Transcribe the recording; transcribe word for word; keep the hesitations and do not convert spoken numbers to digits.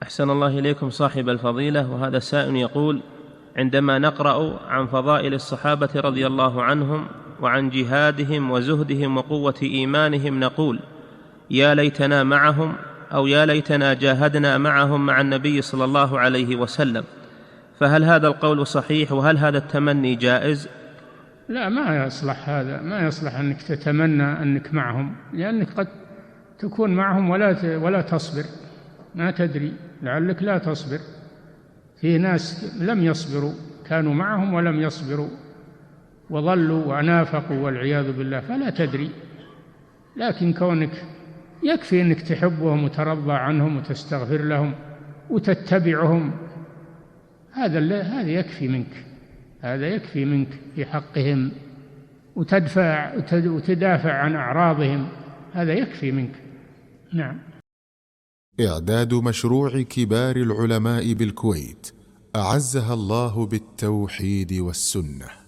أحسن الله إليكم صاحب الفضيلة. وهذا سائل يقول: عندما نقرأ عن فضائل الصحابة رضي الله عنهم وعن جهادهم وزهدهم وقوة إيمانهم نقول: يا ليتنا معهم، أو يا ليتنا جاهدنا معهم مع النبي صلى الله عليه وسلم، فهل هذا القول صحيح؟ وهل هذا التمني جائز؟ لا، ما يصلح هذا، ما يصلح أنك تتمنى أنك معهم، لأنك قد تكون معهم ولا ولا تصبر، ما تدري، لعلك لا تصبر. في ناس لم يصبروا، كانوا معهم ولم يصبروا وظلوا ونافقوا والعياذ بالله، فلا تدري. لكن كونك يكفي أنك تحبهم وترضى عنهم وتستغفر لهم وتتبعهم، هذا هذا يكفي منك، هذا يكفي منك في حقهم، وتدفع وتدافع عن أعراضهم، هذا يكفي منك. نعم. إعداد مشروع كبار العلماء بالكويت أعزها الله بالتوحيد والسنة.